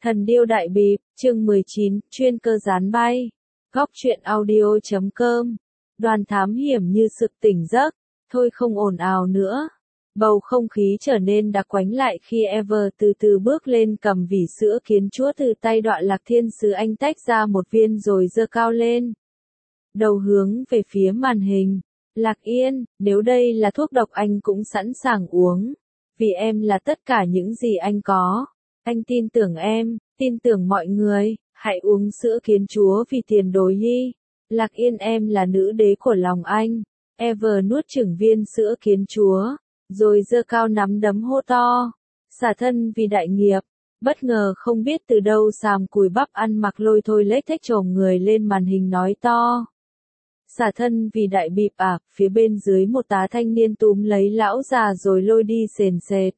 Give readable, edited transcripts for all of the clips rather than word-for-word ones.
Thần điêu đại bịp, chương 19, chuyên cơ gián bay. Góc truyện audio.com. Đoàn thám hiểm như sực tỉnh giấc, thôi không ồn ào nữa. Bầu không khí trở nên đặc quánh lại khi Ever từ từ bước lên cầm vỉ sữa kiến chúa từ tay Đoạn Lạc Thiên Sứ. Anh tách ra một viên rồi giơ cao lên. Đầu hướng về phía màn hình. Lạc Yên, nếu đây là thuốc độc anh cũng sẵn sàng uống. Vì em là tất cả những gì anh có. Anh tin tưởng em, tin tưởng mọi người, hãy uống sữa kiến chúa vì tiền đồ Nhi. Lạc Yên, em là nữ đế của lòng anh. Ever nuốt chửng viên sữa kiến chúa, rồi giơ cao nắm đấm hô to. Xả thân vì đại nghiệp. Bất ngờ không biết từ đâu Sàm cùi bắp ăn mặc lôi thôi lếch thếch chồm người lên màn hình nói to. Xả thân vì đại bịp à, phía bên dưới một tá thanh niên túm lấy lão già rồi lôi đi sền sệt.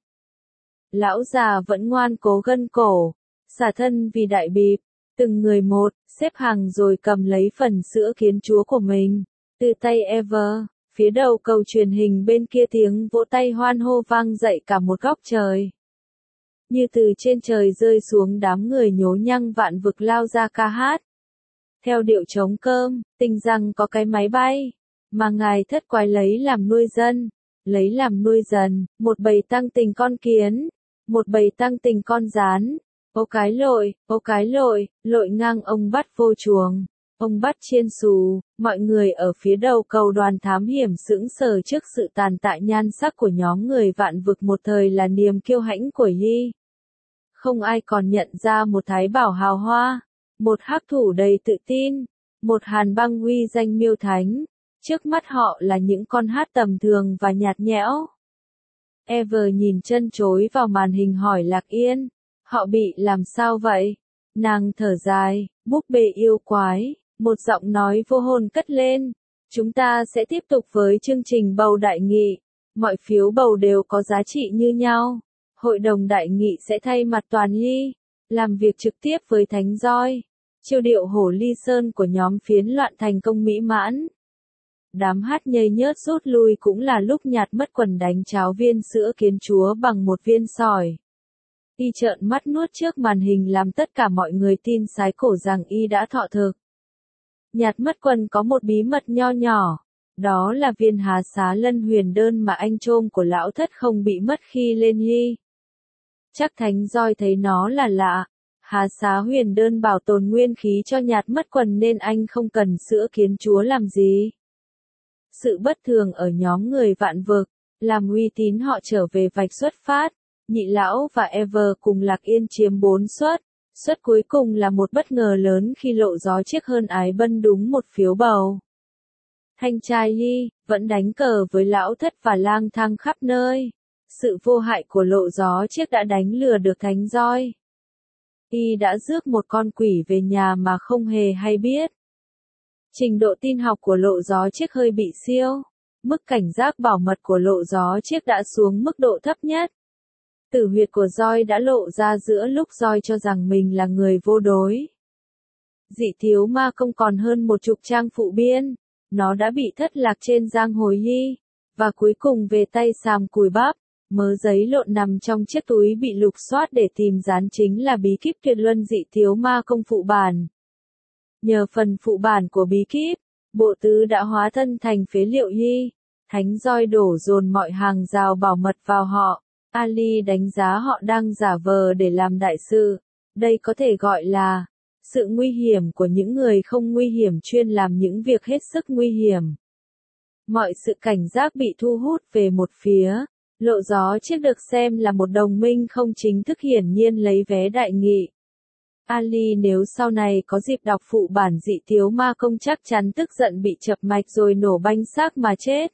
Lão già vẫn ngoan cố gân cổ, xả thân vì đại bịp, từng người một, xếp hàng rồi cầm lấy phần sữa kiến chúa của mình, từ tay Ever, phía đầu cầu truyền hình bên kia tiếng vỗ tay hoan hô vang dậy cả một góc trời. Như từ trên trời rơi xuống đám người nhố nhăng vạn vực lao ra ca hát. Theo điệu trống cơm, tinh rằng có cái máy bay, mà ngài thất quái lấy làm nuôi dân, lấy làm nuôi dần, một bầy tăng tình con kiến. Một bầy tăng tình con gián, ô cái lội, lội ngang ông bắt vô chuồng, ông bắt chiên xù, mọi người ở phía đầu cầu đoàn thám hiểm sững sờ trước sự tàn tạ nhan sắc của nhóm người vạn vực một thời là niềm kiêu hãnh của Yi. Không ai còn nhận ra một thái bảo hào hoa, một hắc thủ đầy tự tin, một hàn băng uy danh miêu thánh, trước mắt họ là những con hát tầm thường và nhạt nhẽo. Ever nhìn chân chối vào màn hình hỏi Lạc Yên, họ bị làm sao vậy? Nàng thở dài, búp bê yêu quái, một giọng nói vô hồn cất lên. Chúng ta sẽ tiếp tục với chương trình bầu đại nghị. Mọi phiếu bầu đều có giá trị như nhau. Hội đồng đại nghị sẽ thay mặt toàn Yi, làm việc trực tiếp với Thánh Roi. Chiêu điệu hổ ly sơn của nhóm phiến loạn thành công mỹ mãn. Đám hát nhây nhớt rút lui cũng là lúc nhạt mất quần đánh cháo viên sữa kiến chúa bằng một viên sỏi. Y trợn mắt nuốt trước màn hình làm tất cả mọi người tin sái cổ rằng Y đã thọ thực. Nhạt mất quần có một bí mật nho nhỏ, đó là viên Hà Xá Lân huyền đơn mà anh trôm của lão thất không bị mất khi lên Y. Chắc Thánh Roi thấy nó là lạ. Hà Xá huyền đơn bảo tồn nguyên khí cho nhạt mất quần nên anh không cần sữa kiến chúa làm gì. Sự bất thường ở nhóm người vạn vực, làm uy tín họ trở về vạch xuất phát, Nhị Lão và Ever cùng Lạc Yên chiếm 4 suất. Suất cuối cùng là một bất ngờ lớn khi Lộ Gió Chiếc hơn Ái Bân đúng một phiếu bầu. Thanh trai Yi, vẫn đánh cờ với Lão Thất và lang thang khắp nơi. Sự vô hại của Lộ Gió Chiếc đã đánh lừa được Thánh Roi. Y đã rước một con quỷ về nhà mà không hề hay biết. Trình độ tin học của Lộ Gió Chiếc hơi bị siêu. Mức cảnh giác bảo mật của Lộ Gió Chiếc đã xuống mức độ thấp nhất. Tử huyệt của Roi đã lộ ra giữa lúc Roi cho rằng mình là người vô đối. Dị thiếu ma công còn hơn 10 trang phụ biên. Nó đã bị thất lạc trên giang hồ Yi. Và cuối cùng về tay Sàm cùi bắp. Mớ giấy lộn nằm trong chiếc túi bị lục soát để tìm dán chính là bí kíp tuyệt luân dị thiếu ma công phụ bản. Nhờ phần phụ bản của bí kíp, bộ tứ đã hóa thân thành phế liệu Yi. Thánh Roi đổ dồn mọi hàng rào bảo mật vào họ. Ali đánh giá họ đang giả vờ để làm đại sự. Đây có thể gọi là sự nguy hiểm của những người không nguy hiểm chuyên làm những việc hết sức nguy hiểm. Mọi sự cảnh giác bị thu hút về một phía. Lộ Gió Chiếc được xem là một đồng minh không chính thức hiển nhiên lấy vé đại nghị. Ali nếu sau này có dịp đọc phụ bản dị thiếu ma công chắc chắn tức giận bị chập mạch rồi nổ banh xác mà chết.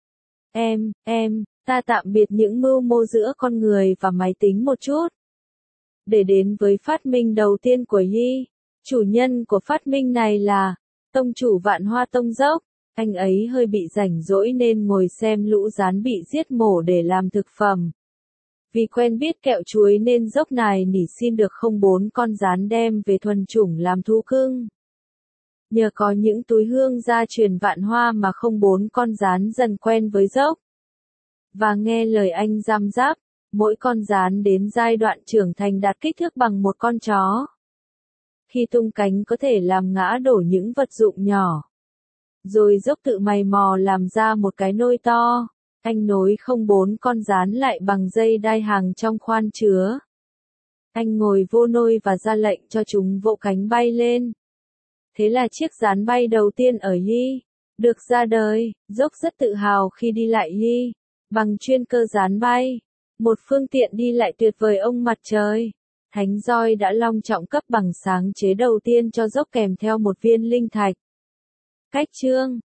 Ta tạm biệt những mưu mô giữa con người và máy tính một chút. Để đến với phát minh đầu tiên của Yi, chủ nhân của phát minh này là tông chủ Vạn Hoa Tông Dốc. Anh ấy hơi bị rảnh rỗi nên ngồi xem lũ rán bị giết mổ để làm thực phẩm. Vì quen biết kẹo chuối nên Dốc này nỉ xin được 04 con rán đem về thuần chủng làm thú cưng. Nhờ có những túi hương gia truyền Vạn Hoa mà 04 con rán dần quen với Dốc. Và nghe lời anh giam giáp, Mỗi con gián đến giai đoạn trưởng thành đạt kích thước bằng một con chó. Khi tung cánh có thể làm ngã đổ những vật dụng nhỏ. Rồi dốc tự mày mò làm ra một cái nôi to. Anh nối không 4 con gián lại bằng dây đai hàng trong khoan chứa. Anh ngồi vô nôi và ra lệnh cho chúng vỗ cánh bay lên. Thế là chiếc gián bay đầu tiên ở Yi được ra đời. Dốc rất tự hào khi đi lại Yi bằng chuyên cơ gián bay, một phương tiện đi lại tuyệt vời ông mặt trời. Thánh Roi đã long trọng cấp bằng sáng chế đầu tiên cho dốc kèm theo một viên linh thạch. Cách chương